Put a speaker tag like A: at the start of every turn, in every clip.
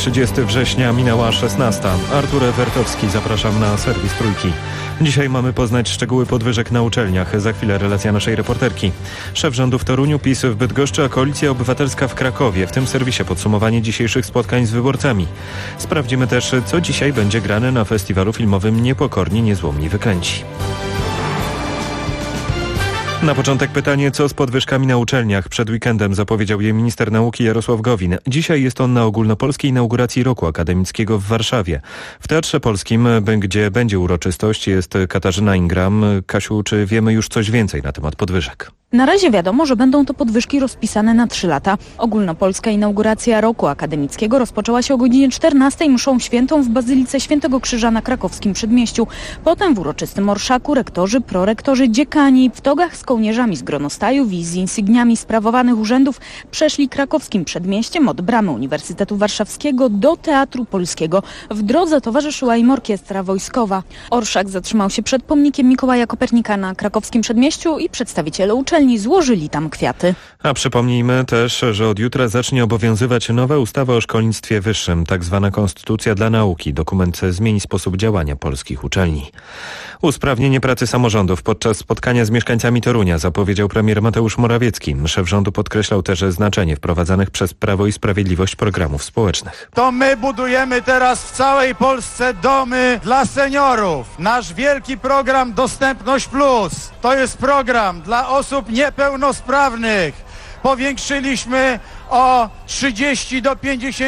A: 30 września, minęła 16. Artur Ewertowski, zapraszam na serwis Trójki. Dzisiaj mamy poznać szczegóły podwyżek na uczelniach. Za chwilę relacja naszej reporterki. Szef rządu w Toruniu, PiS w Bydgoszczy, a Koalicja Obywatelska w Krakowie. W tym serwisie podsumowanie dzisiejszych spotkań z wyborcami. Sprawdzimy też, co dzisiaj będzie grane na festiwalu filmowym Niepokorni, Niezłomni, Wyklęci. Na początek pytanie, co z podwyżkami na uczelniach? Przed weekendem zapowiedział je minister nauki Jarosław Gowin. Dzisiaj jest on na ogólnopolskiej inauguracji roku akademickiego w Warszawie. W Teatrze Polskim, gdzie będzie uroczystość, jest Katarzyna Ingram. Kasiu, czy wiemy już coś więcej na temat podwyżek?
B: Na razie wiadomo, że będą to podwyżki rozpisane na 3 lata. Ogólnopolska inauguracja roku akademickiego rozpoczęła się o godzinie 14 mszą świętą w Bazylice Świętego Krzyża na krakowskim Przedmieściu. Potem w uroczystym orszaku rektorzy, prorektorzy, dziekani w togach z kołnierzami z gronostajów i z insygniami sprawowanych urzędów przeszli krakowskim Przedmieściem od bramy Uniwersytetu Warszawskiego do Teatru Polskiego. W drodze towarzyszyła im orkiestra wojskowa. Orszak zatrzymał się przed pomnikiem Mikołaja Kopernika na krakowskim Przedmieściu i przedstawiciele uczelni złożyli tam kwiaty.
A: A przypomnijmy też, że od jutra zacznie obowiązywać nowa ustawa o szkolnictwie wyższym, tak zwana Konstytucja dla nauki. Dokument zmieni sposób działania polskich uczelni. Usprawnienie pracy samorządów podczas spotkania z mieszkańcami Torunia zapowiedział premier Mateusz Morawiecki. Szef rządu podkreślał też znaczenie wprowadzanych przez Prawo i Sprawiedliwość programów społecznych.
C: To my budujemy teraz w całej Polsce domy dla seniorów. Nasz wielki program Dostępność Plus to jest program dla osób niepełnosprawnych. Powiększyliśmy o 30 do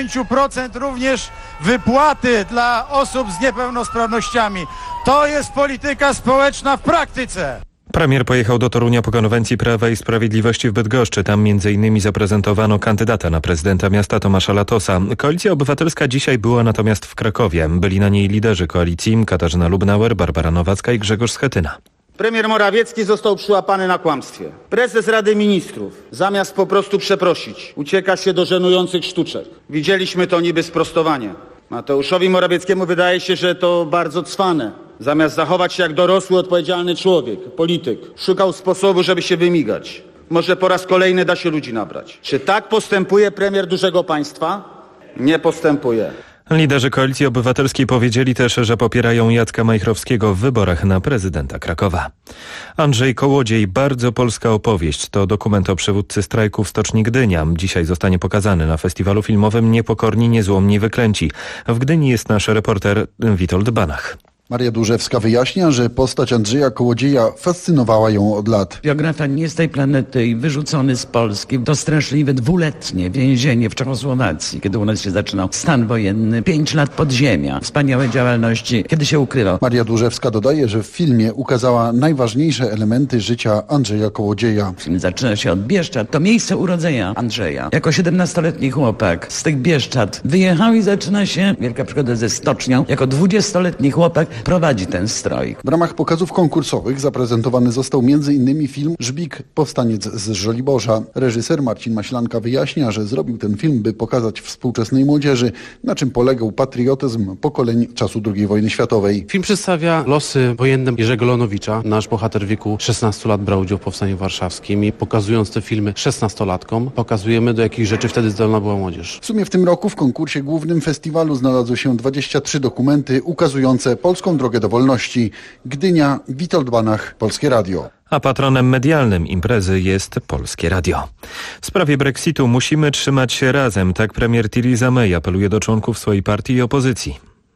C: 50% również wypłaty dla osób z niepełnosprawnościami. To jest polityka społeczna w praktyce.
A: Premier pojechał do Torunia po konwencji Prawa i Sprawiedliwości w Bydgoszczy. Tam m.in. zaprezentowano kandydata na prezydenta miasta Tomasza Latosa. Koalicja Obywatelska dzisiaj była natomiast w Krakowie. Byli na niej liderzy koalicji Katarzyna Lubnauer, Barbara Nowacka i Grzegorz Schetyna.
D: Premier Morawiecki został przyłapany na kłamstwie. Prezes Rady Ministrów, zamiast po prostu przeprosić, ucieka się do żenujących sztuczek. Widzieliśmy to niby sprostowanie. Mateuszowi Morawieckiemu wydaje się, że to bardzo cwane. Zamiast zachować się jak dorosły, odpowiedzialny człowiek, polityk, szukał sposobu, żeby się wymigać. Może po raz kolejny da się ludzi nabrać. Czy tak postępuje premier dużego państwa? Nie postępuje.
A: Liderzy Koalicji Obywatelskiej powiedzieli też, że popierają Jacka Majchrowskiego w wyborach na prezydenta Krakowa. Andrzej Kołodziej, Bardzo polska opowieść to dokument o przywódcy strajku w Stoczni Gdynia. Dzisiaj zostanie pokazany na festiwalu filmowym Niepokorni, Niezłomni, Wyklęci. W Gdyni jest nasz reporter Witold Banach.
E: Maria Dłużewska wyjaśnia, że postać Andrzeja Kołodzieja fascynowała ją od lat.
F: Biografia nie z tej planety i wyrzucony z Polski. To straszliwe 2-letnie więzienie w Czechosłowacji, kiedy u nas się zaczynał stan wojenny. 5 lat podziemia, wspaniałe działalności, kiedy się ukrywał.
E: Maria Dłużewska dodaje, że w filmie ukazała najważniejsze elementy życia Andrzeja Kołodzieja.
F: Film zaczyna się od Bieszczad. To miejsce urodzenia Andrzeja. Jako 17-letni chłopak z tych Bieszczad wyjechał i zaczyna się wielka przygoda ze stocznią. Jako 20-letni chłopak prowadzi ten stroj.
E: W ramach pokazów konkursowych zaprezentowany został m.in. film Żbik, powstaniec z Żoliborza. Reżyser Marcin Maślanka wyjaśnia, że zrobił ten film, by pokazać współczesnej młodzieży, na czym polegał patriotyzm pokoleń czasu II wojny światowej.
G: Film przedstawia losy wojenne Jerzego Lonowicza. Nasz bohater w wieku 16 lat brał udział w Powstaniu Warszawskim i pokazując te filmy 16-latkom, pokazujemy, do jakich rzeczy wtedy zdolna była młodzież.
E: W sumie w tym roku w konkursie głównym festiwalu znalazły się 23 dokumenty ukazujące polską drogę do wolności. Gdynia, Witold Banach, Polskie Radio.
A: A patronem medialnym imprezy jest Polskie Radio. W sprawie Brexitu musimy trzymać się razem, tak premier Theresa May apeluje do członków swojej partii i opozycji.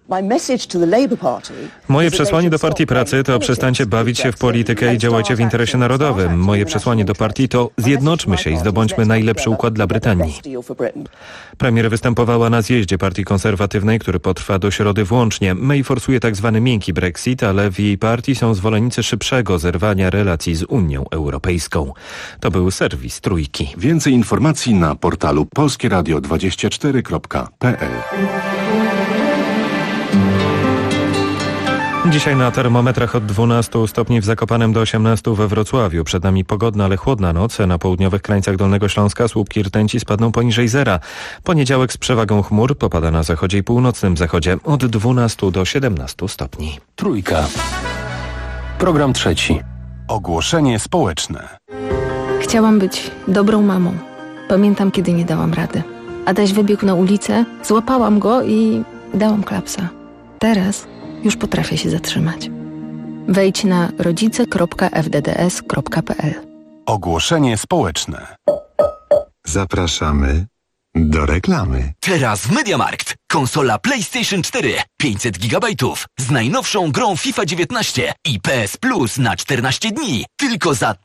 A: Moje przesłanie do Partii Pracy to przestańcie bawić się w politykę i działajcie w interesie narodowym. Moje przesłanie do partii to zjednoczmy się i zdobądźmy najlepszy układ dla Brytanii. Premier występowała na zjeździe Partii Konserwatywnej, który potrwa do środy włącznie. May forsuje tzw. miękki Brexit, ale w jej partii są zwolennicy szybszego zerwania relacji z Unią Europejską. To był serwis Trójki.
H: Więcej informacji na portalu polskieradio24.pl.
A: Dzisiaj na termometrach od 12 stopni w Zakopanem do 18 we Wrocławiu. Przed nami pogodna, ale chłodna noc. Na południowych krańcach Dolnego Śląska słupki rtęci spadną poniżej zera. Poniedziałek z przewagą chmur popada na zachodzie i północnym zachodzie od 12 do 17 stopni.
H: Trójka. Program trzeci. Ogłoszenie społeczne.
I: Chciałam być dobrą mamą. Pamiętam, kiedy nie dałam rady. Adaś wybiegł na ulicę, złapałam go i dałam klapsa. Teraz już potrafię się zatrzymać. Wejdź na rodzice.fdds.pl.
H: Ogłoszenie społeczne. Zapraszamy do reklamy.
J: Teraz w MediaMarkt. Konsola PlayStation 4 500 GB z najnowszą grą FIFA 19 i PS Plus na 14 dni. Tylko za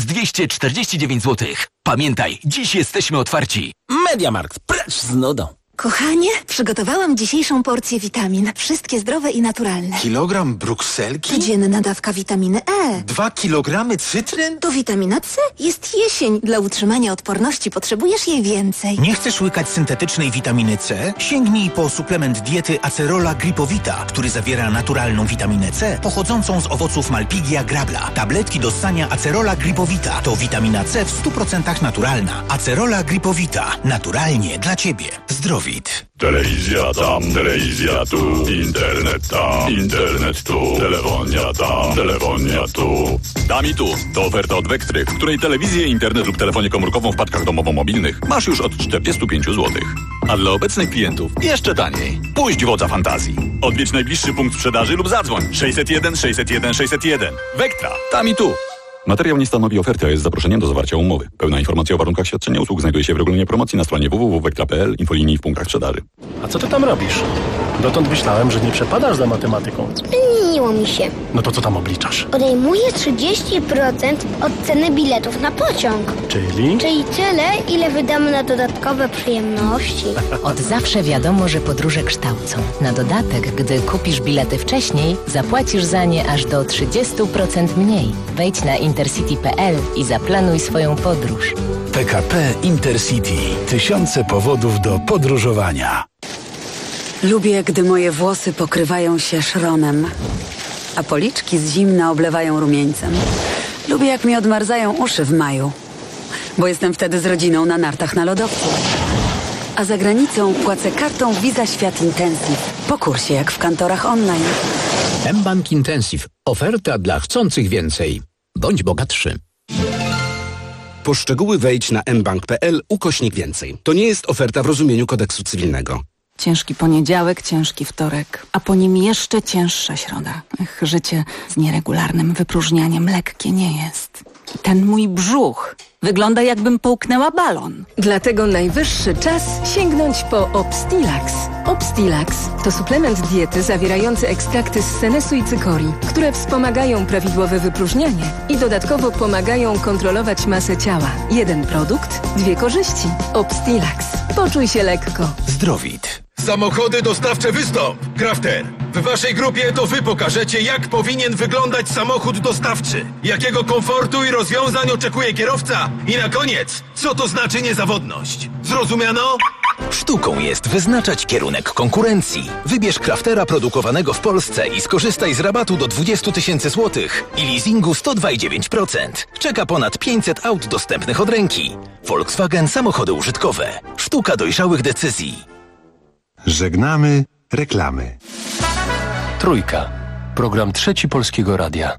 J: 1249 zł. Pamiętaj, dziś jesteśmy otwarci.
K: MediaMarkt, precz z nudą.
L: Kochanie, przygotowałam dzisiejszą porcję witamin. Wszystkie zdrowe i naturalne.
K: Kilogram brukselki?
L: Codzienna dawka witaminy E.
K: 2 kilogramy cytryn?
L: To witamina C. Jest jesień. Dla utrzymania odporności potrzebujesz jej więcej.
K: Nie chcesz łykać syntetycznej witaminy C? Sięgnij po suplement diety Acerola Gripowita, który zawiera naturalną witaminę C pochodzącą z owoców Malpighia grabla. Tabletki do ssania Acerola Gripowita to witamina C w 100% naturalna. Acerola Gripowita. Naturalnie dla Ciebie. Zdrowit.
M: Telewizja tam, telewizja tu, internet tam, internet tu, telefonia tam, telefonia tu. Tam i tu. To oferta od Vectry, w której telewizję, internet lub telefonię komórkową w paczkach domowo-mobilnych masz już od 45 zł. A dla obecnych klientów jeszcze taniej. Puść wodza fantazji. Odwiedź najbliższy punkt sprzedaży lub zadzwoń 601 601 601. Vectra. Tam i tu. Materiał nie stanowi oferty, a jest zaproszeniem do zawarcia umowy. Pełna informacja o warunkach świadczenia usług znajduje się w regulaminie promocji na stronie www.vectra.pl, infolinii w punktach sprzedaży.
N: A co ty tam robisz? Dotąd myślałem, że nie przepadasz za matematyką.
O: Zmieniło mi się.
N: No to co tam obliczasz?
O: Odejmuję 30% od ceny biletów na pociąg.
N: Czyli?
O: Czyli tyle, ile wydamy na dodatkowe przyjemności.
P: Od zawsze wiadomo, że podróże kształcą. Na dodatek, gdy kupisz bilety wcześniej, zapłacisz za nie aż do 30% mniej. Wejdź na intercity.pl i zaplanuj swoją podróż.
Q: PKP Intercity. Tysiące powodów do podróżowania.
R: Lubię, gdy moje włosy pokrywają się szronem, a policzki z zimna oblewają rumieńcem. Lubię, jak mi odmarzają uszy w maju, bo jestem wtedy z rodziną na nartach na lodowcu. A za granicą płacę kartą Visa Świat Intensive. Po kursie, jak w kantorach online.
Q: mBank Intensive. Oferta dla chcących więcej. Bądź bogatszy.
S: Po szczegóły wejdź na mbank.pl/więcej. To nie jest oferta w rozumieniu kodeksu cywilnego.
T: Ciężki poniedziałek, ciężki wtorek, a po nim jeszcze cięższa środa. Życie z nieregularnym wypróżnianiem lekkie nie jest. Ten mój brzuch wygląda, jakbym połknęła balon.
U: Dlatego najwyższy czas sięgnąć po Obstilax. Obstilax to suplement diety zawierający ekstrakty z senesu i cykorii, które wspomagają prawidłowe wypróżnianie i dodatkowo pomagają kontrolować masę ciała. Jeden produkt, dwie korzyści. Obstilax. Poczuj się lekko.
K: Zdrowit.
V: Samochody dostawcze Wystąp. Crafter. W waszej grupie to wy pokażecie, jak powinien wyglądać samochód dostawczy. Jakiego komfortu i rozwiązań oczekuje kierowca. I na koniec, co to znaczy niezawodność. Zrozumiano?
K: Sztuką jest wyznaczać kierunek konkurencji. Wybierz Craftera produkowanego w Polsce i skorzystaj z rabatu do 20 000 złotych i leasingu 102,9%. Czeka ponad 500 aut dostępnych od ręki. Volkswagen Samochody użytkowe. Sztuka dojrzałych decyzji.
H: Żegnamy reklamy.
W: Trójka. Program Trzeci Polskiego Radia.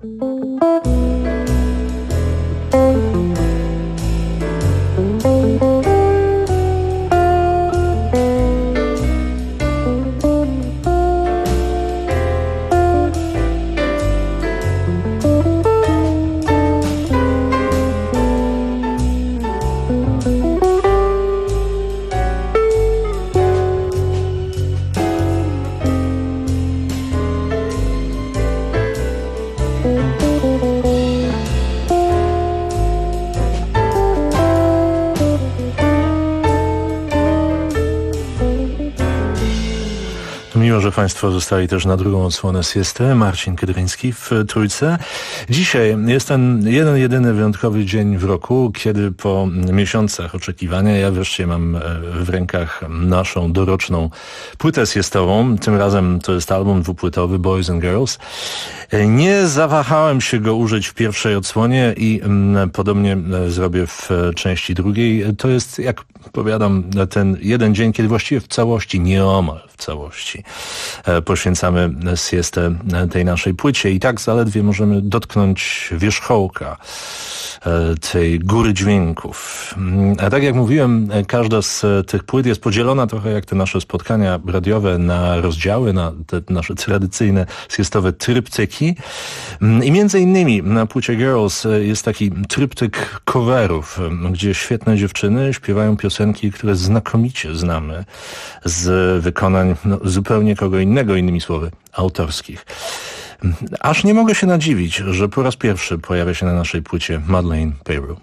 X: Miło, że Państwo zostali też na drugą odsłonę siesty. Marcin Kydryński w Trójce. Dzisiaj jest ten jeden, jedyny wyjątkowy dzień w roku, kiedy po miesiącach oczekiwania ja wreszcie mam w rękach naszą doroczną płytę siestową. Tym razem to jest album dwupłytowy Boys and Girls. Nie zawahałem się go użyć w pierwszej odsłonie i podobnie zrobię w części drugiej. To jest, jak powiadam, ten jeden dzień, kiedy właściwie w całości, nieomal w całości poświęcamy siestę tej naszej płycie i tak zaledwie możemy dotknąć wierzchołka tej góry dźwięków. A tak jak mówiłem, każda z tych płyt jest podzielona trochę jak te nasze spotkania radiowe na rozdziały, na te nasze tradycyjne siestowe tryptyki. I między innymi na płycie Girls jest taki tryptyk coverów, gdzie świetne dziewczyny śpiewają piosenki, które znakomicie znamy z wykonań zupełnie kogo innego, innymi słowy, autorskich. Aż nie mogę się nadziwić, że po raz pierwszy pojawia się na naszej płycie Madeleine Peyroux.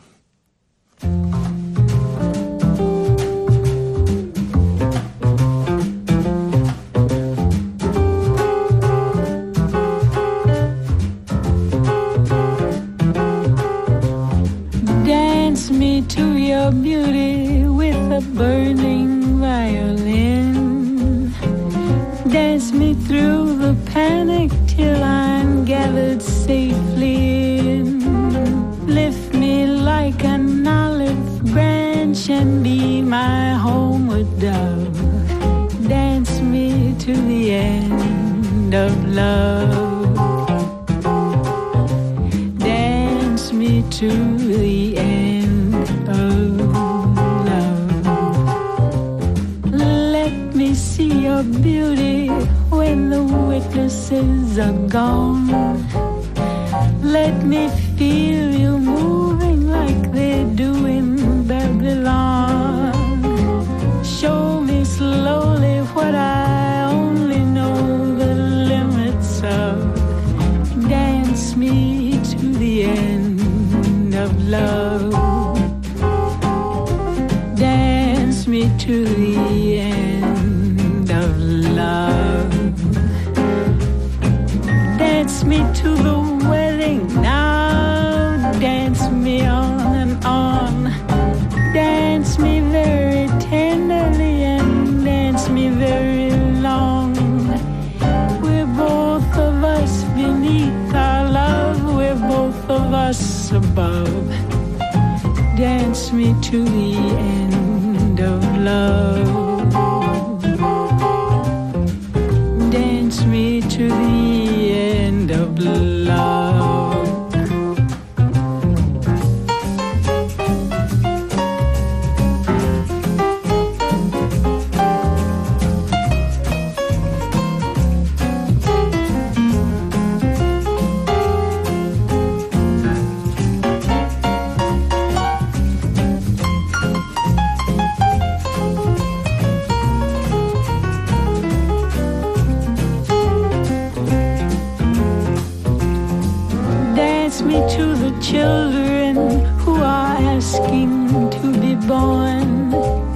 B: Dance me to your beauty with a burning violin. Dance me through the panic till I'm gathered safely in. Lift me like an olive branch and be my homeward dove. Dance me to the end of love. Dance me to the end of love. Let me see your beauty when the witnesses are gone. Let me feel you moving like they do in Babylon. Show me slowly what I only know the limits of. Dance me to the end of love. Dance me to the end of love. Dance me to the wedding now. Dance me on and on. Dance me very tenderly and dance me very long. We're both of us beneath our love. We're both of us above. Dance me to the end of love. Dance me to the end of love. Children who are asking to be born.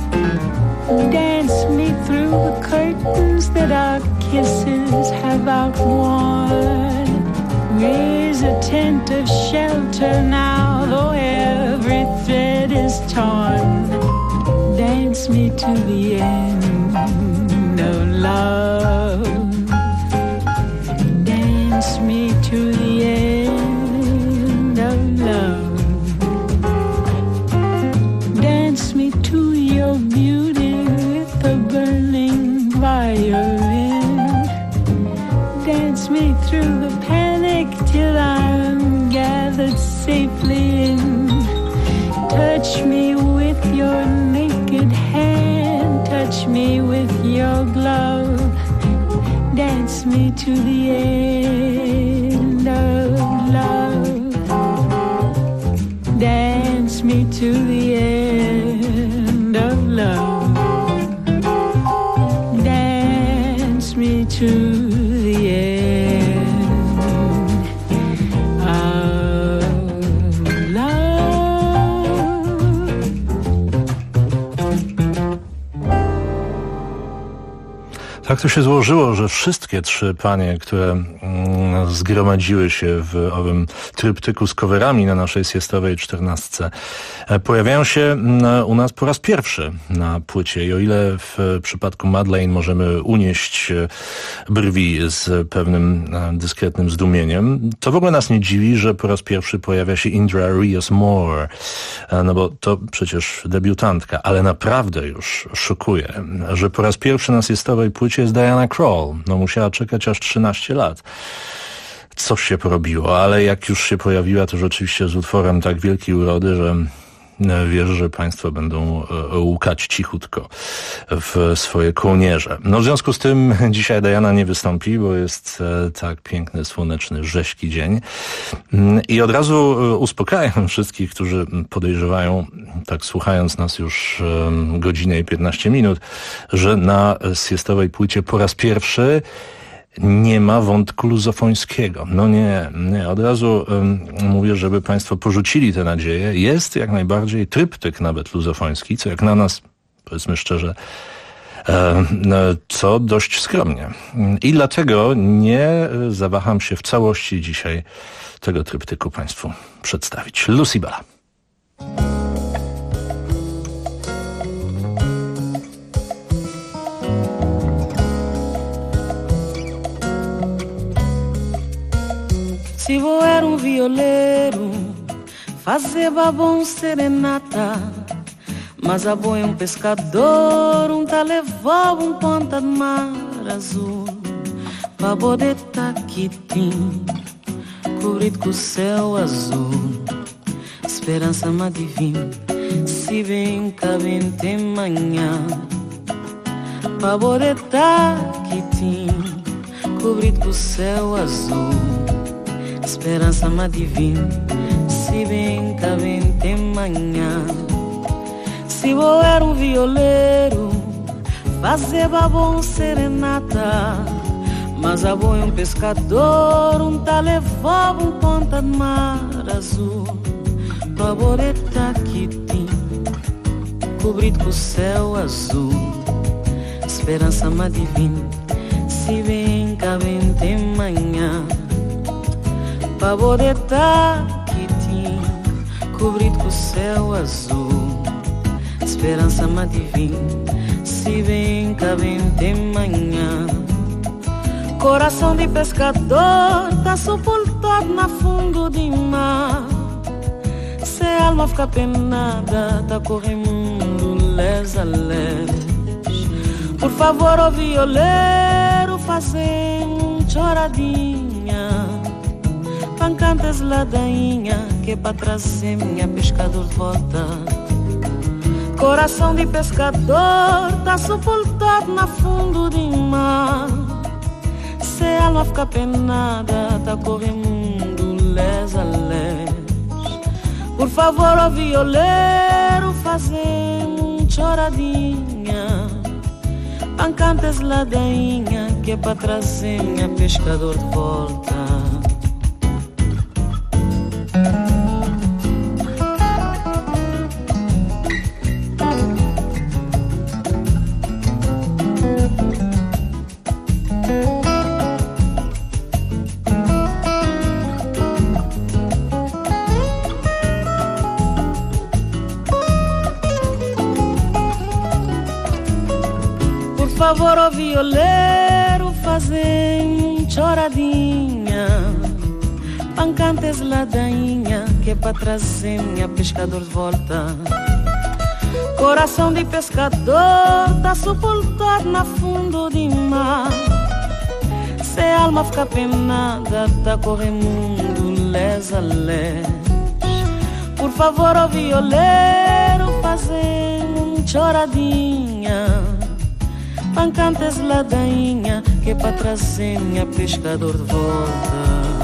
B: Dance me through the curtains that our kisses have outworn. Raise a tent of shelter now, though every thread is torn. Dance me to the end of love. Dance me to the end of love. Dance me to your beauty with a burning violin. Dance me through the panic till I'm gathered safely in. Touch me with your naked hand. Touch me with your glove. Dance me to the end of love. Dance me to the end of love. Dance me to the end of love.
X: Tak to się złożyło, że wszystkie trzy panie, które zgromadziły się w owym tryptyku z coverami na naszej siestowej 14, pojawiają się u nas po raz pierwszy na płycie. I o ile w przypadku Madeleine możemy unieść brwi z pewnym dyskretnym zdumieniem, to w ogóle nas nie dziwi, że po raz pierwszy pojawia się Indra Rios-Moore, no bo to przecież debiutantka, ale naprawdę już szokuje, że po raz pierwszy na siestowej płycie płycie jest Diana Krall. No musiała czekać aż 13 lat. Coś się porobiło, ale jak już się pojawiła, to rzeczywiście z utworem tak wielkiej urody, że wierzę, że państwo będą łukać cichutko w swoje kołnierze. No w związku z tym dzisiaj Diana nie wystąpi, bo jest tak piękny, słoneczny, rześki dzień. I od razu uspokajam wszystkich, którzy podejrzewają, tak słuchając nas już godzinę i 15 minut, że na siestowej płycie po raz pierwszy nie ma wątku luzofońskiego. No nie. Od razu mówię, żeby państwo porzucili tę nadzieję. Jest jak najbardziej tryptyk nawet luzofoński, co jak na nas, powiedzmy szczerze, co dość skromnie. I dlatego nie zawaham się w całości dzisiaj tego tryptyku państwu przedstawić. Lucy Bella.
B: Se eu era violeiro, fazia bom serenata. Mas a boi pescador, tá levava ponta de mar azul. Pa bodeta que tem, cobrido com o céu azul. Esperança me divina, se vem cá vem tem manhã. Pa bodeta que tem, cobrido com o céu azul. Esperança me divina, se bem cá vem tem manhã. Se eu era violeiro, fazia bom serenata. Mas a boi pescador, tá levava ponta de mar azul. Pa boreta que tem, cobrido com o céu azul. Esperança me divina, se bem cá vem tem manhã. Pa bodeta que tinha, cobrido com o céu azul. Esperança me divina, se vem cá vem tem manhã. Coração de pescador, tá sepultado na fundo de mar. Se a alma fica penada, tá correndo les a les. Por favor, ó violeiro, fazer choradinha. Pancantas ladainha, que é pra trazer minha pescador de volta. Coração de pescador, tá sepultado na fundo de mar. Se a alma fica penada, tá correndo les a les. Por favor, ó violeiro, fazer choradinha. Pancantas ladainha, que é pra trazer minha pescador de volta. Por favor, ó violeiro, fazer choradinha. Pancantes ladainha, que é pra trazer minha pescador de volta. Coração de pescador, tá sepultado na fundo de mar. Se a alma fica penada, tá correndo les a les. Por favor, ó violeiro, fazer choradinha. Pancantes ladainha, que é pra trazer minha pescador de volta.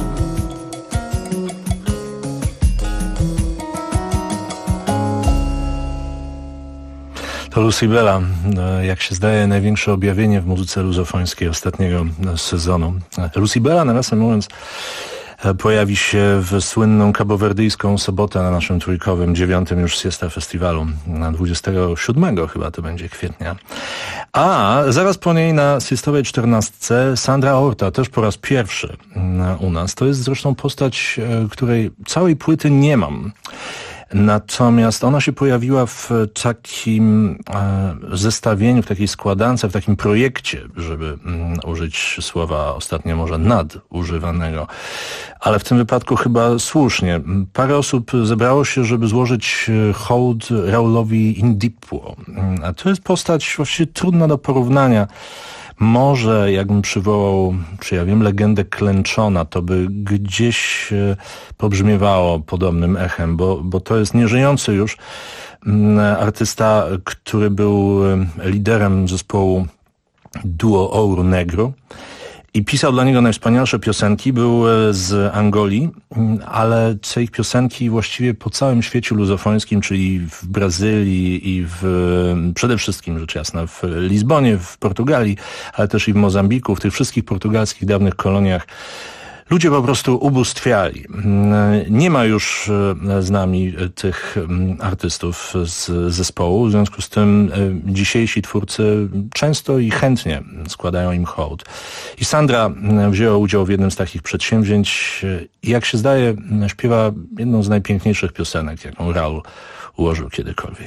X: To Lucy Bella, jak się zdaje, największe objawienie w muzyce luzofońskiej ostatniego sezonu. Lucy Bella, nawiasem mówiąc, pojawi się w słynną kabowerdyjską sobotę na naszym trójkowym 9. już Siesta Festiwalu, na 27 chyba to będzie kwietnia. A zaraz po niej na siestowej 14 Sandra Orta, też po raz pierwszy u nas. To jest zresztą postać, której całej płyty nie mam. Natomiast ona się pojawiła w takim zestawieniu, w takiej składance, w takim projekcie, żeby użyć słowa ostatnio może nadużywanego, ale w tym wypadku chyba słusznie. Parę osób zebrało się, żeby złożyć hołd Raulowi Indipło. A to jest postać właściwie trudna do porównania, Może jakbym przywołał, czy ja wiem, legendę Klęczona, to by gdzieś pobrzmiewało podobnym echem, bo to jest nieżyjący już artysta, który był liderem zespołu Duo Ouro Negro i pisał dla niego najwspanialsze piosenki. Był z Angolii, ale te ich piosenki właściwie po całym świecie luzofońskim, czyli w Brazylii i przede wszystkim, rzecz jasna, w Lizbonie, w Portugalii, ale też i w Mozambiku, w tych wszystkich portugalskich dawnych koloniach, ludzie po prostu ubóstwiali. Nie ma już z nami tych artystów z zespołu, w związku z tym dzisiejsi twórcy często i chętnie składają im hołd. I Sandra wzięła udział w jednym z takich przedsięwzięć i jak się zdaje, śpiewa jedną z najpiękniejszych piosenek, jaką Raul ułożył kiedykolwiek.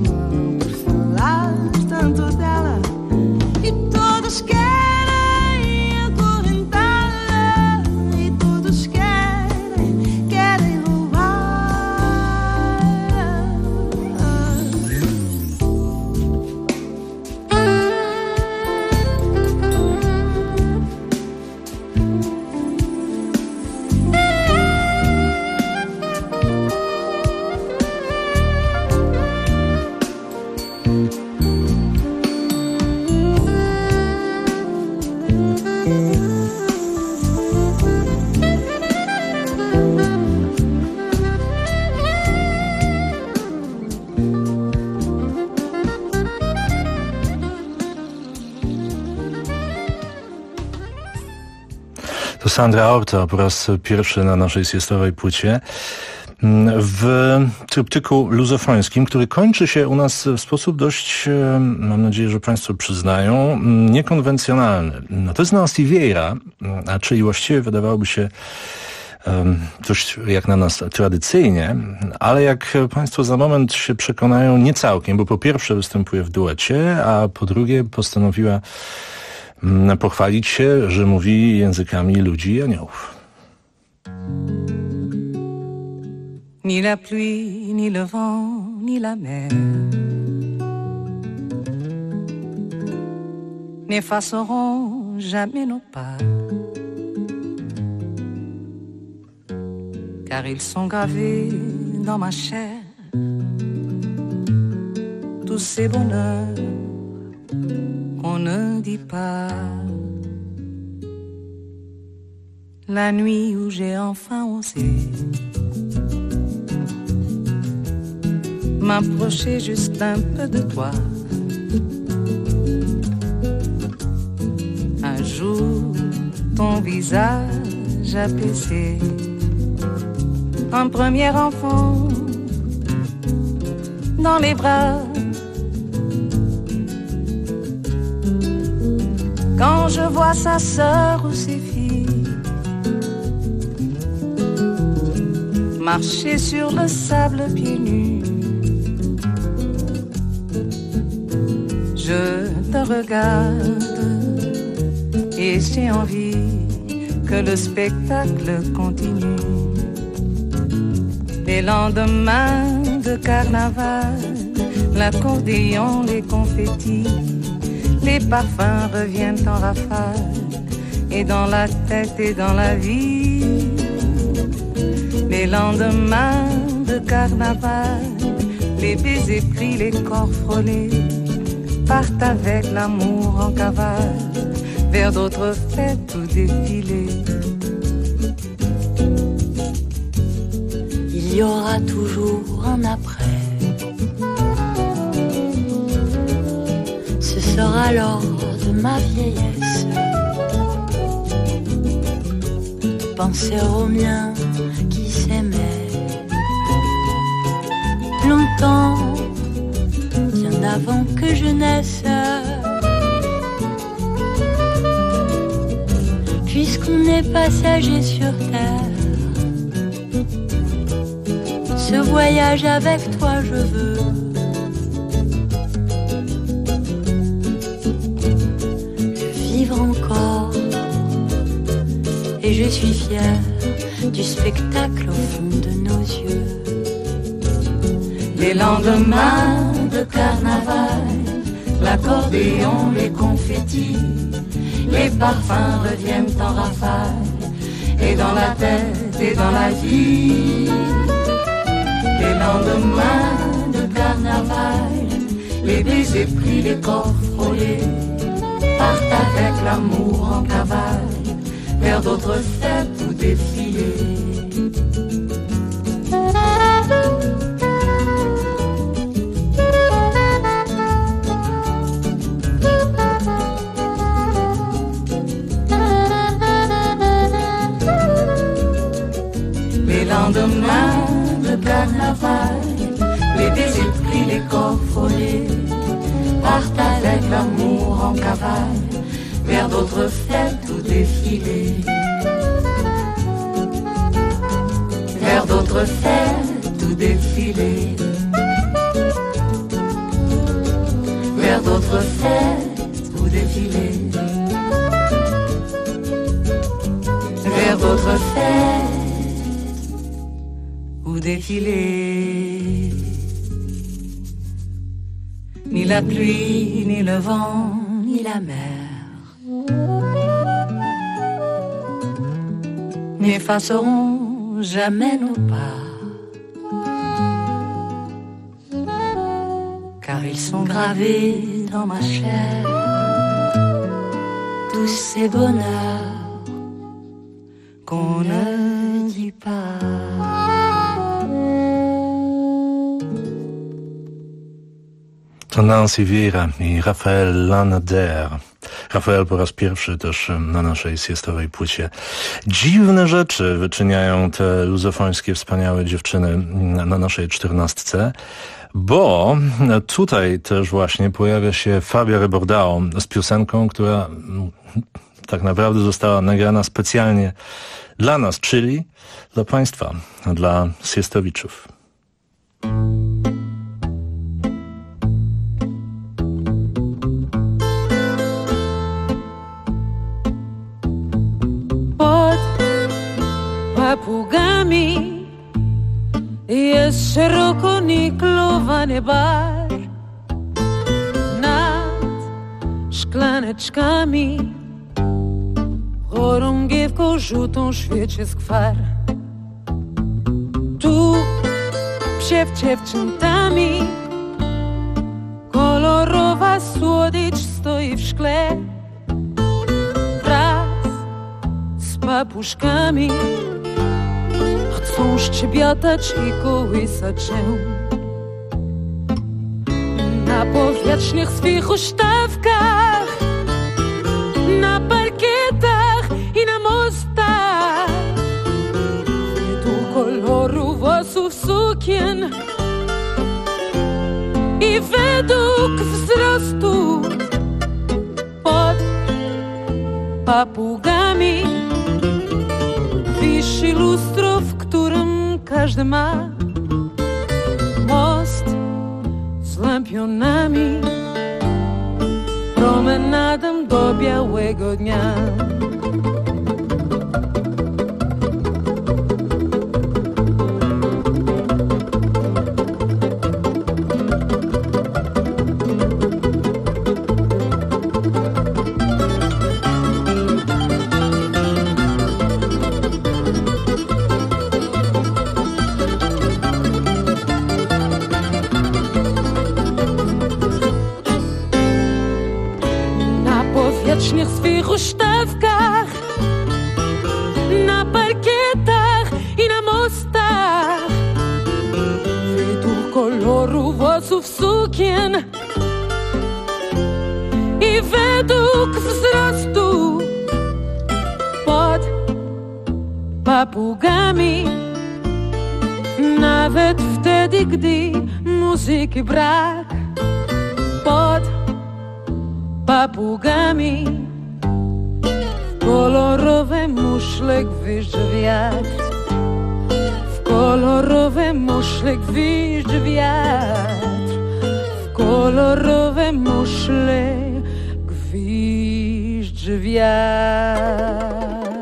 C: Todos querem
X: To Sandra Orta po raz pierwszy na naszej siestowej płycie. W tryptyku luzofońskim, który kończy się u nas w sposób dość, mam nadzieję, że Państwo przyznają, niekonwencjonalny. No to jest Nancy Vieira, a czyli właściwie wydawałoby się dość jak na nas tradycyjnie, ale jak Państwo za moment się przekonają, nie całkiem, bo po pierwsze występuje w duecie, a po drugie postanowiła pochwalić się, że mówi językami ludzi i aniołów.
B: Ni la pluie, ni le vent, ni la mer n'effaceront jamais nos pas, car ils sont gravés dans ma chair, tous ces bonheurs qu'on ne dit pas. La nuit où j'ai enfin osé m'approcher juste un peu de toi, un jour ton visage apaisé, un premier enfant dans les bras. Quand je vois sa sœur ou ses filles marcher sur le sable pieds nus, je te regarde et j'ai envie que le spectacle continue. Les lendemains de carnaval, l'accordéon, les confettis, les parfums reviennent en rafale, et dans la tête et dans la vie. Les lendemains de carnaval, les baisers pris, les corps frôlés, partent avec l'amour en cavale vers d'autres fêtes ou défilés.
C: Il y aura toujours un après. Ce sera l'or de ma vieillesse. Penser aux miens qui s'aimaient longtemps, bien avant que je naisse. Puisqu'on est passager sur terre, ce voyage avec toi je veux. Vivre encore, et je suis fière du spectacle au fond de nos yeux.
B: Les lendemains de carnaval, l'accordéon, les confettis, les parfums reviennent en rafale, et dans la tête et dans la vie. Les lendemains de carnaval, les baisers pris, les corps frôlés, partent avec l'amour en cavale vers d'autres fêtes ou défilés. Les lendemains de carnaval, les baisers pris, les corps frôlés, partent avec l'amour en cavale vers d'autres fêtes ou défilés. Vers d'autres fêtes ou défilés. Vers d'autres fêtes ou défilés. Vers d'autres fêtes ou défilés. Ni la pluie, ni le vent, ni la mer n'effaceront jamais nos pas, car ils sont gravés dans ma chair, tous ces bonheurs qu'on ne dit pas.
X: To Nancy Vieira i Raphaël Lanader. Rafael po raz pierwszy też na naszej siestowej płycie. Dziwne rzeczy wyczyniają te luzofońskie, wspaniałe dziewczyny na naszej 14, bo tutaj też właśnie pojawia się Fabia Rebordao z piosenką, która tak naprawdę została nagrana specjalnie dla nas, czyli dla Państwa, dla siestowiczów.
B: Pod papugami jest szeroko niklowany bar. Nad szklaneczkami chorągiewką żółtą świeci skwar. Tu przed dziewczętami kolorowa słodycz stoi w szkle. Wraz z papuszkami chcą szczebiatać i kołysać się. Na powietrznych swych huśtawkach, na parkietach i na mostach, według koloru włosów sukien i według wzrostu. Pod papugami wisi lustro, w którym każdy ma most z lampionami, promenadą do białego dnia. Wiecznych swych huśtawkach, na parkietach i na mostach, według koloru włosów sukien i według wzrostu. Pod papugami, nawet wtedy, gdy muzyki brak. Pod papugami w kolorowe muszle gwizdże wiatr. W kolorowe muszle gwizdże wiatr. W kolorowe muszle gwizdże wiatr.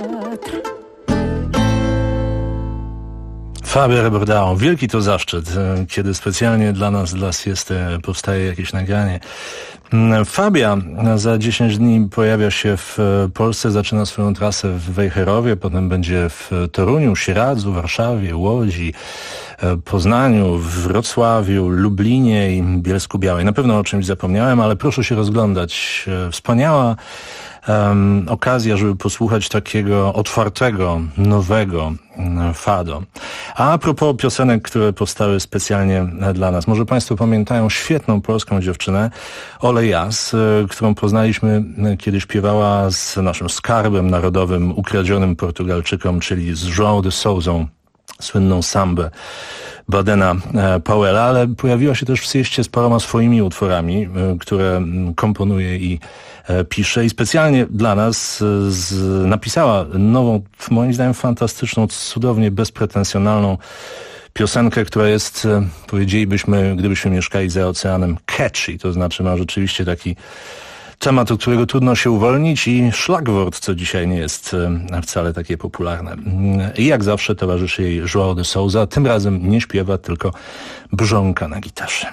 X: Fabia Rebordao, wielki to zaszczyt, kiedy specjalnie dla nas, dla Siesty powstaje jakieś nagranie. Fabia za 10 dni pojawia się w Polsce, zaczyna swoją trasę w Wejherowie, potem będzie w Toruniu, Sieradzu, Warszawie, Łodzi, Poznaniu, Wrocławiu, Lublinie i Bielsku-Białej. Na pewno o czymś zapomniałem, ale proszę się rozglądać. Wspaniała okazja, żeby posłuchać takiego otwartego, nowego fado. A propos piosenek, które powstały specjalnie dla nas. Może Państwo pamiętają świetną polską dziewczynę, Ole Jas, którą poznaliśmy, kiedy śpiewała z naszym skarbem narodowym ukradzionym Portugalczykom, czyli z João de Souzą, słynną sambę Badena Powella, ale pojawiła się też w Sieście z paroma swoimi utworami, które komponuje i pisze i specjalnie dla nas napisała nową, moim zdaniem fantastyczną, cudownie bezpretensjonalną piosenkę, która jest, powiedzielibyśmy, gdybyśmy mieszkali za oceanem, catchy, to znaczy ma rzeczywiście taki temat, od którego trudno się uwolnić i szlagwort, co dzisiaj nie jest wcale takie popularne. I jak zawsze towarzyszy jej João de Souza, tym razem nie śpiewa, tylko brząka na gitarze.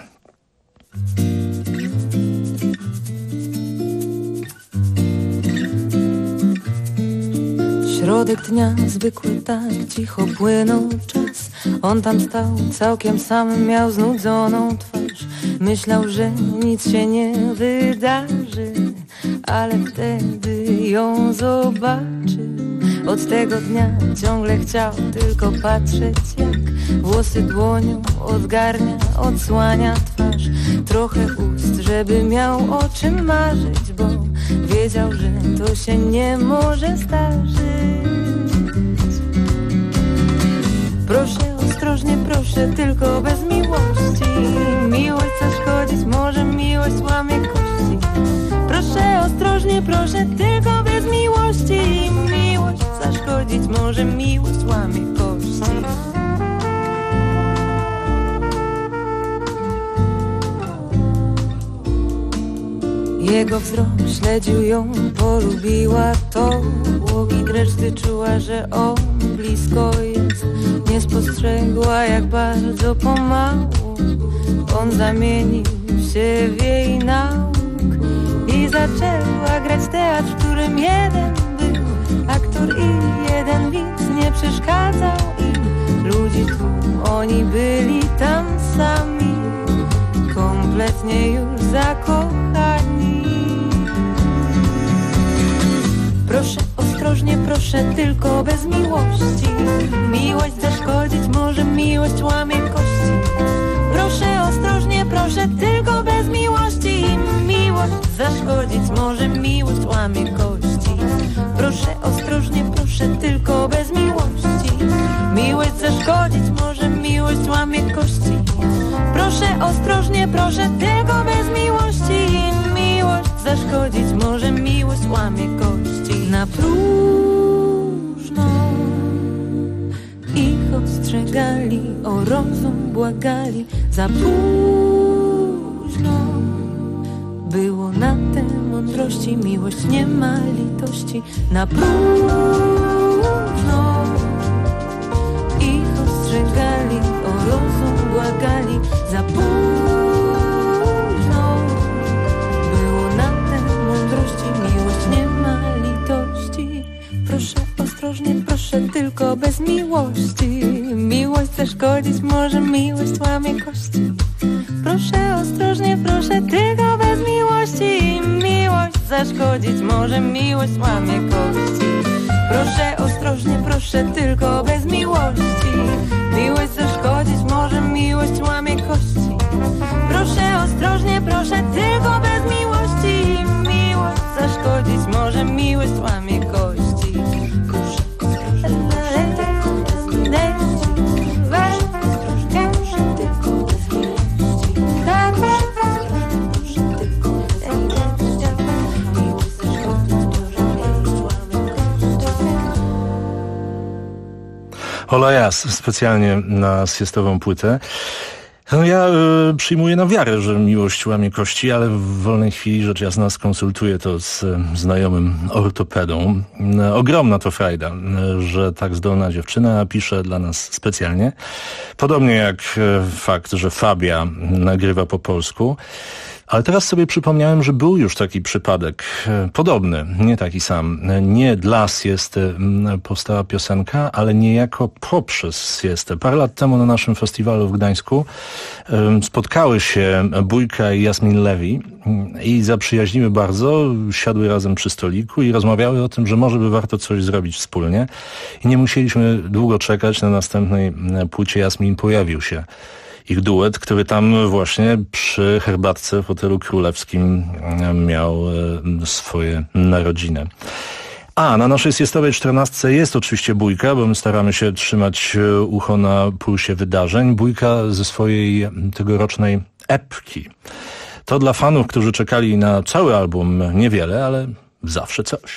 D: Środek dnia zwykły, tak cicho płynął czas. On tam stał całkiem sam, miał znudzoną twarz. Myślał, że nic się nie wydarzy, ale wtedy ją zobaczył. Od tego dnia ciągle chciał tylko patrzeć, jak włosy dłonią odgarnia, odsłania twarz. Trochę ust, żeby miał o czym marzyć, bo wiedział, że to się nie może zdarzyć. Proszę ostrożnie, proszę, tylko bez miłości. Miłość zaszkodzić może, miłość łamie kości. Proszę ostrożnie, proszę, tylko bez miłości. Miłość zaszkodzić może, miłość łamie kości. Jego wzrok śledził ją, polubiła to. Błogi dreszty czuła, że on blisko jest. Nie spostrzegła, jak bardzo pomału on zamienił się w jej nauk. I zaczęła grać teatr, w którym jeden był aktor i jeden widz. Nie przeszkadzał im ludzi tłum, oni byli tam sami, kompletnie już zakochani. Proszę ostrożnie, proszę, tylko bez miłości. Miłość zaszkodzić może, miłość łamie kości. Proszę ostrożnie, proszę, tylko bez miłości. Miłość zaszkodzić może, miłość łamie kości. Proszę ostrożnie, proszę, tylko bez miłości. Miłość zaszkodzić może, miłość łamie kości. Proszę ostrożnie, proszę, tylko bez miłości. Miłość zaszkodzić może, miłość łamie kości. Na próżno ich ostrzegali, o rozum błagali. Za późno było na te mądrości, miłość nie ma litości. Na próżno ich ostrzegali, o rozum błagali. Za późno było na te mądrości, miłość nie ma litości. Proszę ostrożnie, proszę, tylko bez miłości. Miłość zaszkodzić może, miłość łamie kości. Proszę ostrożnie, proszę, tylko bez miłości. Miłość zaszkodzić może, miłość łamie kości. Proszę ostrożnie, proszę, tylko bez miłości. Miłość zaszkodzić może, miłość łamie kości. Proszę ostrożnie, proszę, tylko bez miłości. Miłość zaszkodzić może, miłość łamie kości. Proszę ostrożnie, tylko bez miłości.
X: Ola Jas, specjalnie na siestową płytę. No ja przyjmuję na wiarę, że miłość łamie kości, ale w wolnej chwili rzecz jasna skonsultuję to z znajomym ortopedą. Ogromna to frajda, że tak zdolna dziewczyna pisze dla nas specjalnie. Podobnie jak fakt, że Fabia nagrywa po polsku. Ale teraz sobie przypomniałem, że był już taki przypadek podobny, nie taki sam. Nie dla siesty powstała piosenka, ale niejako poprzez siestę. Parę lat temu na naszym festiwalu w Gdańsku spotkały się Bójka i Jasmin Levy i zaprzyjaźniły bardzo, siadły razem przy stoliku i rozmawiały o tym, że może by warto coś zrobić wspólnie. I nie musieliśmy długo czekać, na następnej płycie Jasmin pojawił się. Ich duet, który tam właśnie przy herbatce w hotelu królewskim miał swoje narodziny. A na naszej siestowej 14 jest oczywiście Bójka, bo my staramy się trzymać ucho na pulsie wydarzeń. Bójka ze swojej tegorocznej epki. To dla fanów, którzy czekali na cały album niewiele, ale zawsze coś.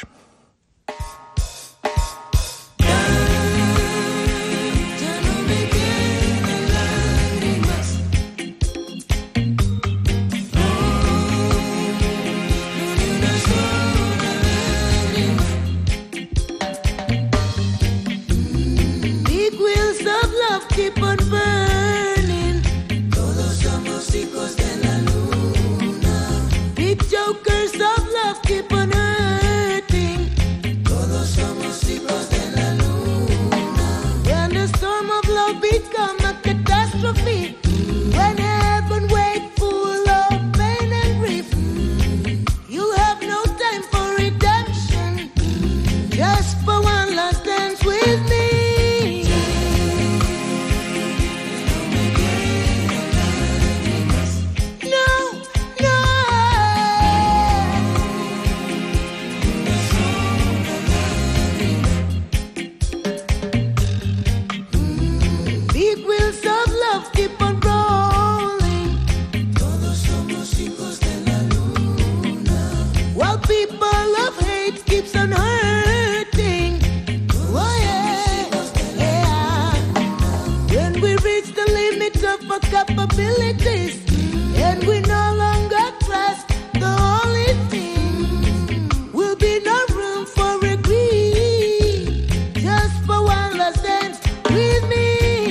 A: Keep on burning. Todos somos hijos de la luna. Big jokers of love keep on hurting. Todos somos hijos de la luna. When the storm of love become a catastrophe, when heaven wake full of pain and grief, you'll have no time for redemption. Just for one last dance with me. on hurting. Oh yeah, yeah. When we reach the limit of our capabilities, and we no longer trust the only thing, will be no room for regret. Just for one last dance with me.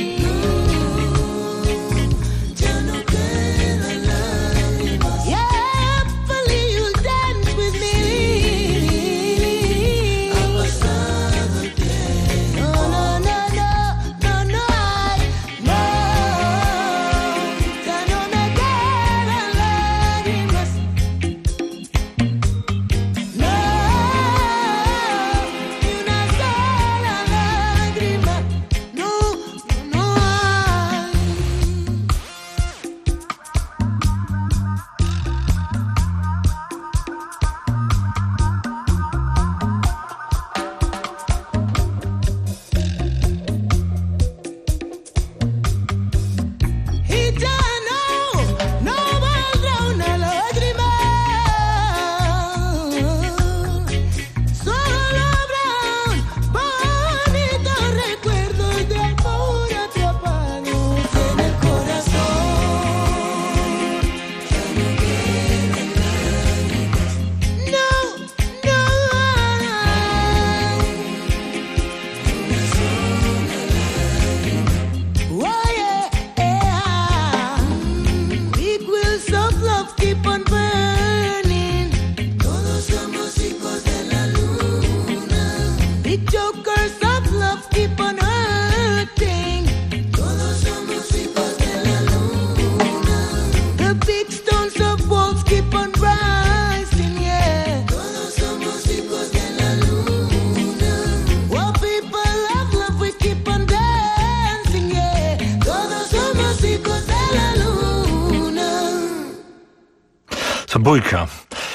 X: Bójka.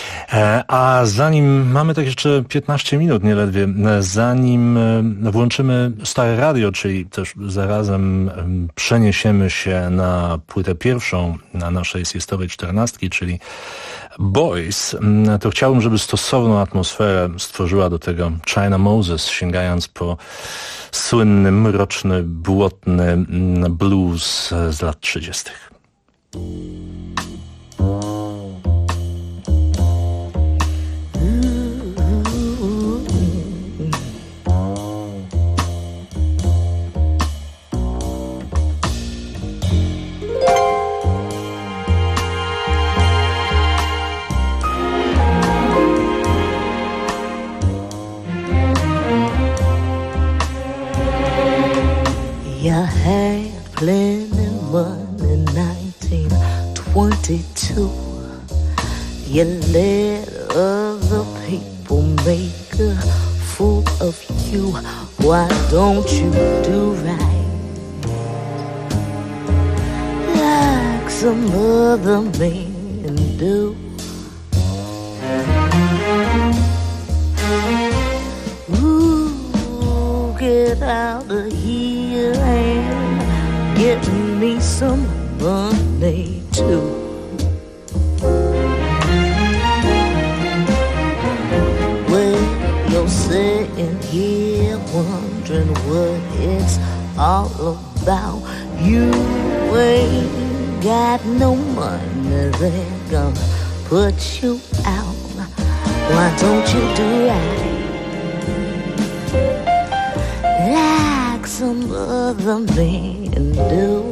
X: A zanim, mamy tak jeszcze 15 minut nieledwie, zanim włączymy stare radio, czyli też zarazem przeniesiemy się na płytę pierwszą na naszej siestowej 14, czyli Boys, to chciałbym, żeby stosowną atmosferę stworzyła do tego China Moses, sięgając po słynny, mroczny, błotny blues z lat 30.
A: You had plenty money in 1922. You let other people make a fool of you. Why don't you do right like some other men do? Ooh, get out of here and get me some money too. Well, you're sitting here wondering what it's all about. You ain't got no money, they're gonna put you out. Why don't you do right like some other men do?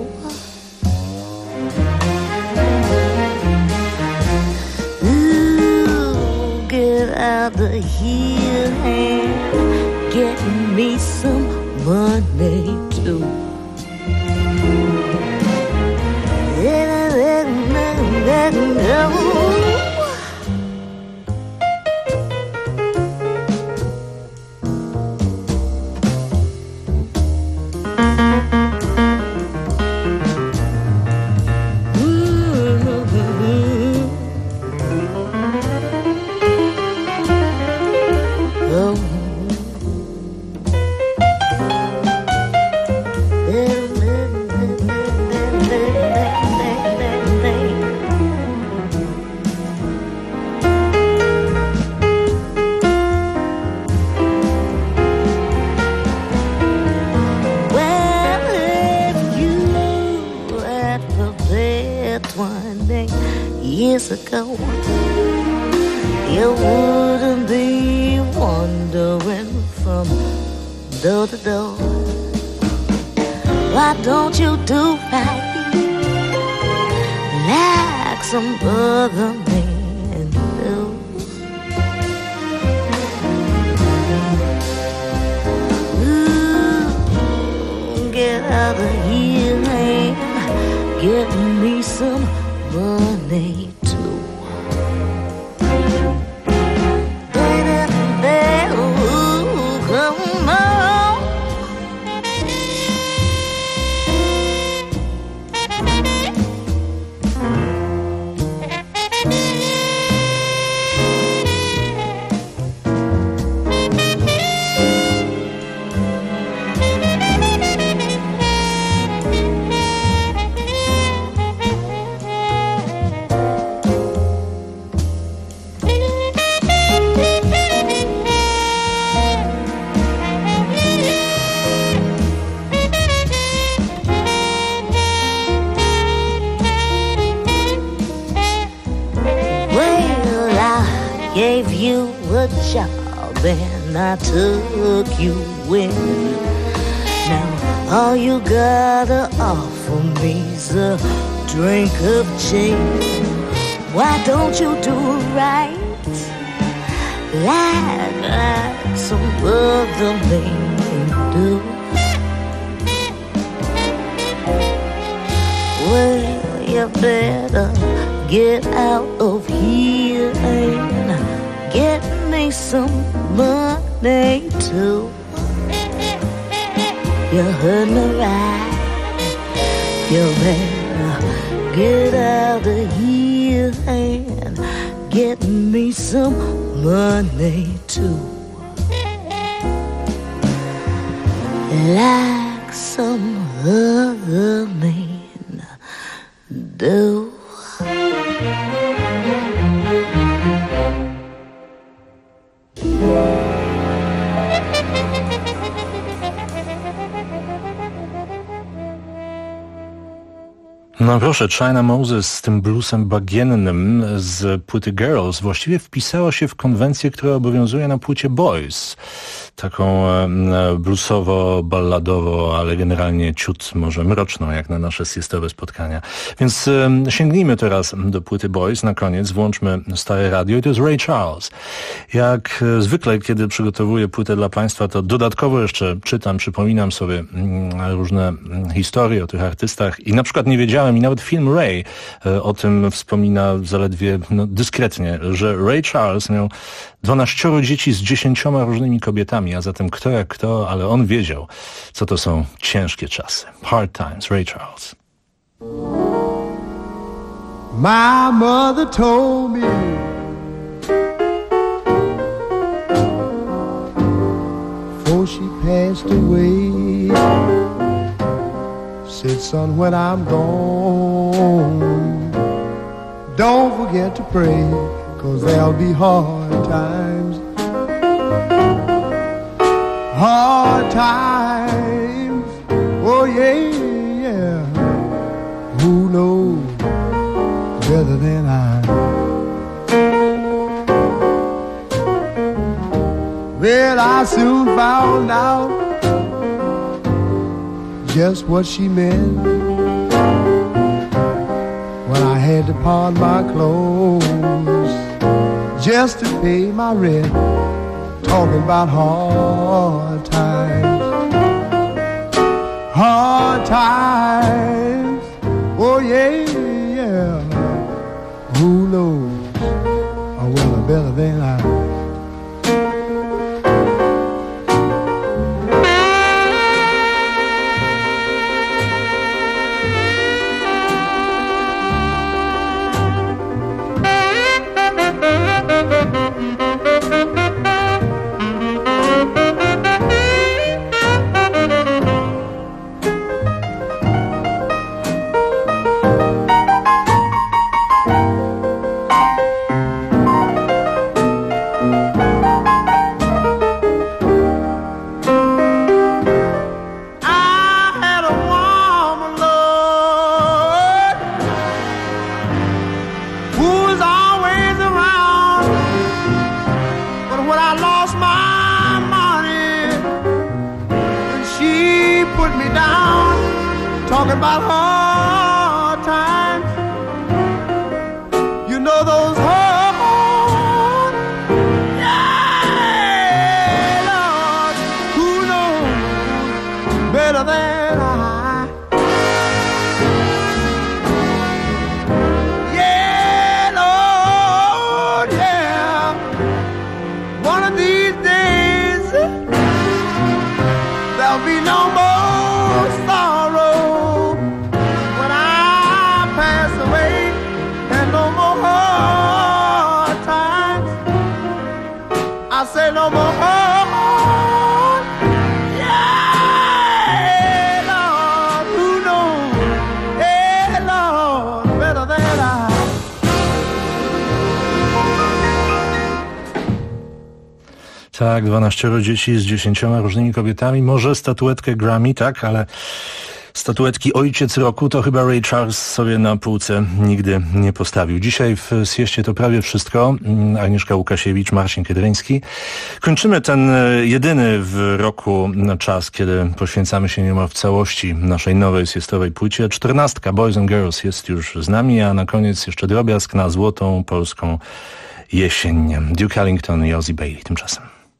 A: Ooh, get out of here and get me some money too. Mexico, you wouldn't be wandering from door to door. Why don't you do right like some other men do? Ooh, get out of here and get me some money too. Baby, baby, ooh, come on. Gave you a job and I took you in. Now all you gotta offer me's a drink of gin. Why don't you do right like some other men do? Well, you better get out of here and get me some money too. You heard me right. You better get out of here and get me some money too. Like some other men do.
X: No proszę, China Moses z tym bluesem bagiennym z płyty Girls właściwie wpisała się w konwencję, która obowiązuje na płycie Boys. Taką bluesowo-balladowo, ale generalnie ciut może mroczną, jak na nasze siestowe spotkania. Więc sięgnijmy teraz do płyty Boys. Na koniec włączmy stare radio i to jest Ray Charles. Jak zwykle, kiedy przygotowuję płytę dla Państwa, to dodatkowo jeszcze czytam, przypominam sobie różne historie o tych artystach i na przykład nie wiedziałem, i nawet film Ray o tym wspomina zaledwie dyskretnie, że Ray Charles miał 12 dzieci z 10 różnymi kobietami, a zatem kto jak kto, ale on wiedział, co to są ciężkie czasy. Hard Times, Ray Charles.
E: My mother told me before she passed away, said, son, when I'm gone, don't forget to pray, 'cause there'll be hard times. Hard times, oh yeah, yeah. Who knows better than I? Well, I soon found out just what she meant when I had to pawn my clothes just to pay my rent. Talking about hard times, hard times, oh yeah, yeah. Who knows a winner better than I? put me down, talking about hard times. You know those hard, yeah, Lord, who knows better than I? Yeah, Lord, yeah. One of these days there'll be no more sorrow when I pass away, and no more hard times. I say no more hard, yeah, Lord, who knows, yeah, Lord, better than I.
X: Tak, 12 dzieci z 10 różnymi kobietami. Może statuetkę Grammy, tak, ale statuetki Ojciec Roku to chyba Ray Charles sobie na półce nigdy nie postawił. Dzisiaj w Sieście to prawie wszystko. Agnieszka Łukasiewicz, Marcin Kiedryński. Kończymy ten jedyny w roku czas, kiedy poświęcamy się niemal w całości naszej nowej siestowej płycie. 14 Boys and Girls jest już z nami, a na koniec jeszcze drobiazg na złotą polską jesień. Duke Ellington i Ozzie Bailey tymczasem.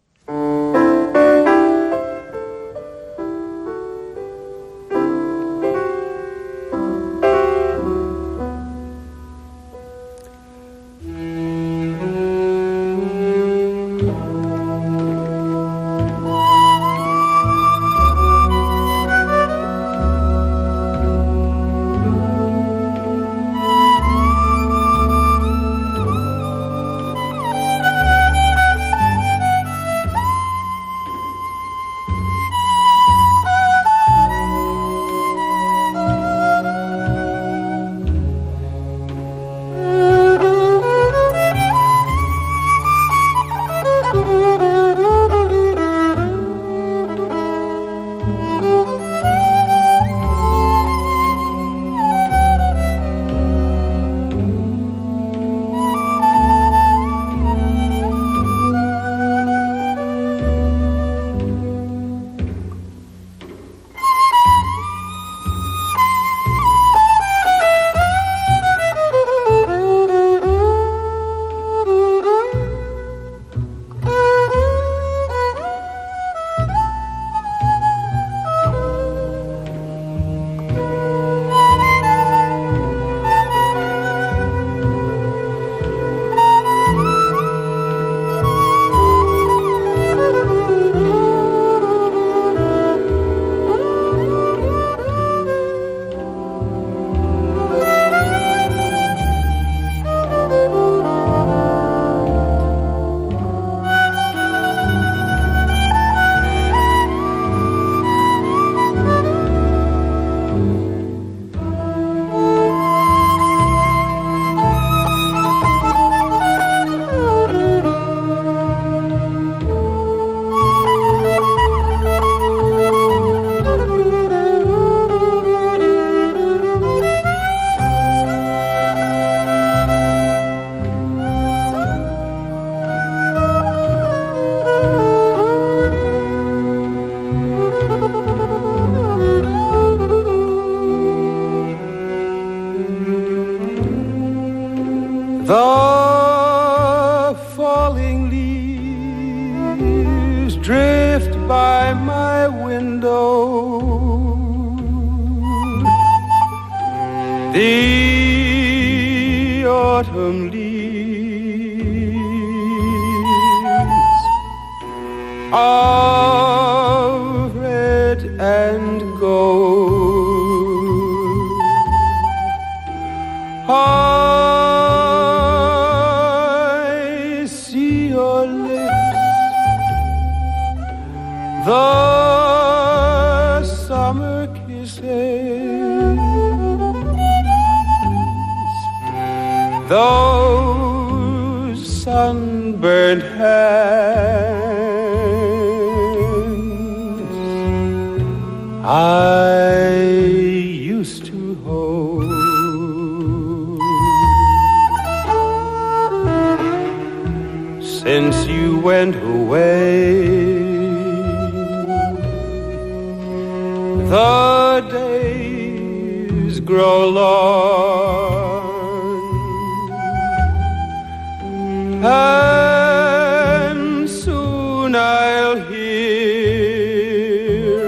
F: The falling leaves drift by my window. The autumn leaves of red and gold. I see your lips, the summer kisses, those sunburned hands I used to hold. Since you went away, the days grow long, and soon I'll hear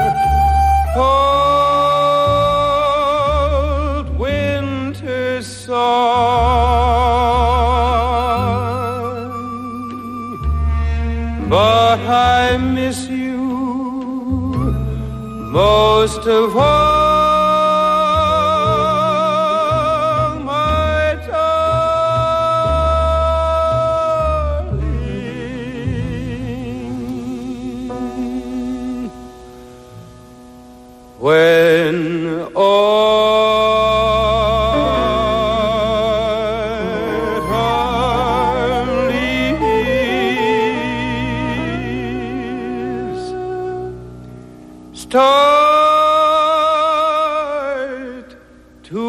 F: old winter's song. But I miss you most of all, my darling. When autumn leaves start to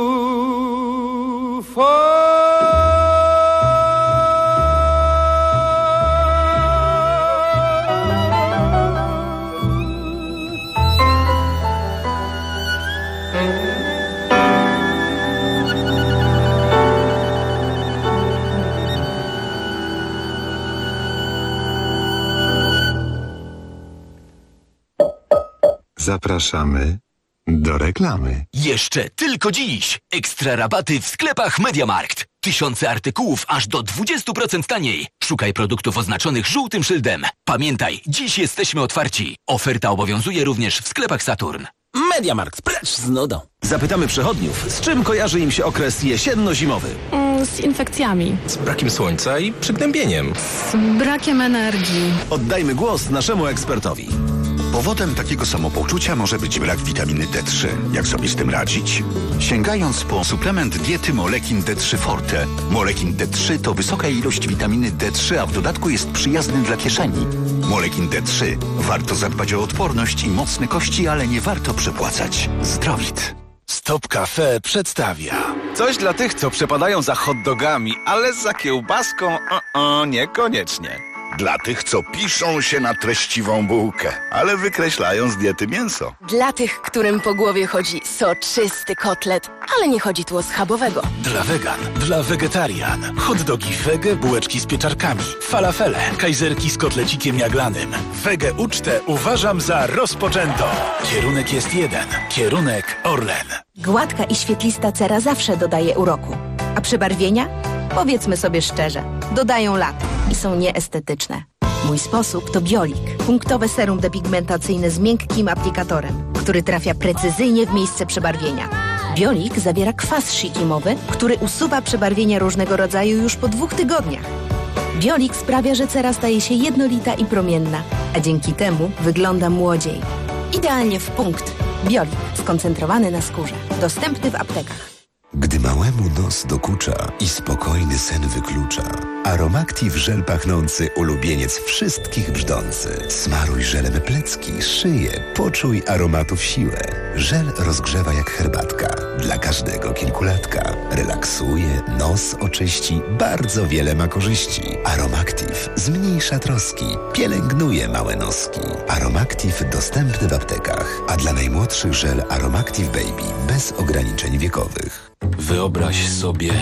H: Zapraszamy do reklamy.
G: Jeszcze tylko dziś. Ekstra rabaty w sklepach MediaMarkt. Tysiące artykułów aż do 20% taniej. Szukaj produktów oznaczonych żółtym szyldem. Pamiętaj, dziś jesteśmy otwarci. Oferta obowiązuje również w sklepach Saturn.
I: MediaMarkt, precz z nudą. Zapytamy przechodniów, z czym kojarzy im się okres jesienno-zimowy.
J: Z infekcjami.
I: Z brakiem słońca i przygnębieniem.
J: Z brakiem energii.
I: Oddajmy głos naszemu ekspertowi.
L: Powodem takiego samopoczucia może być brak witaminy D3. Jak sobie z tym radzić? Sięgając po suplement diety Molekin D3 Forte. Molekin D3 to wysoka ilość witaminy D3, a w dodatku jest przyjazny dla kieszeni. Molekin D3. Warto zadbać o odporność i mocne kości, ale nie warto przepłacać. Zdrowit.
I: Stop Cafe przedstawia. Coś dla tych, co przepadają za hot dogami, ale za kiełbaską niekoniecznie.
L: Dla tych, co piszą się na treściwą bułkę, ale wykreślają z diety mięso.
U: Dla tych, którym po głowie chodzi soczysty kotlet, ale nie chodzi tu o schabowego.
I: Dla wegan, dla wegetarian. Hot dogi wege, bułeczki z pieczarkami, falafele, kajzerki z kotlecikiem jaglanym. Wege ucztę uważam za rozpoczętą. Kierunek jest jeden. Kierunek Orlen.
Y: Gładka i świetlista cera zawsze dodaje uroku. A przebarwienia? Powiedzmy sobie szczerze, dodają lat i są nieestetyczne. Mój sposób to Biolik. Punktowe serum depigmentacyjne z miękkim aplikatorem, który trafia precyzyjnie w miejsce przebarwienia. Biolik zawiera kwas shikimowy, który usuwa przebarwienia różnego rodzaju już po 2 tygodniach. Biolik sprawia, że cera staje się jednolita i promienna, a dzięki temu wygląda młodziej. Idealnie w punkt. Biolik, skoncentrowany na skórze. Dostępny w aptekach.
Z: Gdy małemu nos dokucza i spokojny sen wyklucza, Aromactive żel pachnący ulubieniec wszystkich brzdący. Smaruj żelem plecki, szyję, poczuj aromatów siłę. Żel rozgrzewa jak herbatka, dla każdego kilkulatka. Relaksuje, nos oczyści, bardzo wiele ma korzyści. Aromactive zmniejsza troski, pielęgnuje małe noski. Aromactive dostępny w aptekach, a dla najmłodszych żel Aromactive Baby bez ograniczeń wiekowych.
G: Wyobraź sobie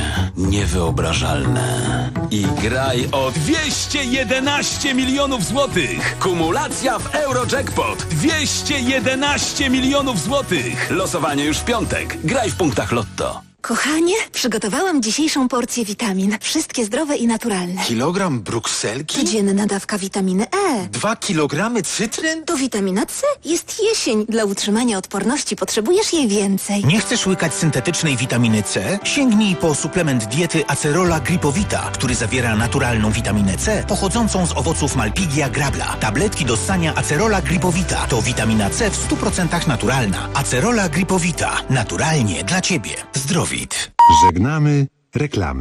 G: niewyobrażalne i graj o 211 milionów złotych. Kumulacja w Eurojackpot 211 milionów złotych. Losowanie już w piątek. Graj w punktach Lotto.
U: Kochanie, przygotowałam dzisiejszą porcję witamin. Wszystkie zdrowe i naturalne.
I: Kilogram brukselki?
U: Codzienna dawka witaminy E.
I: 2 kilogramy cytryn?
U: To witamina C. Jest jesień. Dla utrzymania odporności potrzebujesz jej więcej.
K: Nie chcesz łykać syntetycznej witaminy C? Sięgnij po suplement diety Acerola Gripowita, który zawiera naturalną witaminę C pochodzącą z owoców Malpigia grabla. Tabletki do ssania Acerola Gripowita to witamina C w 100% naturalna. Acerola Gripowita. Naturalnie dla Ciebie. Zdrowit.
H: Żegnamy reklamy.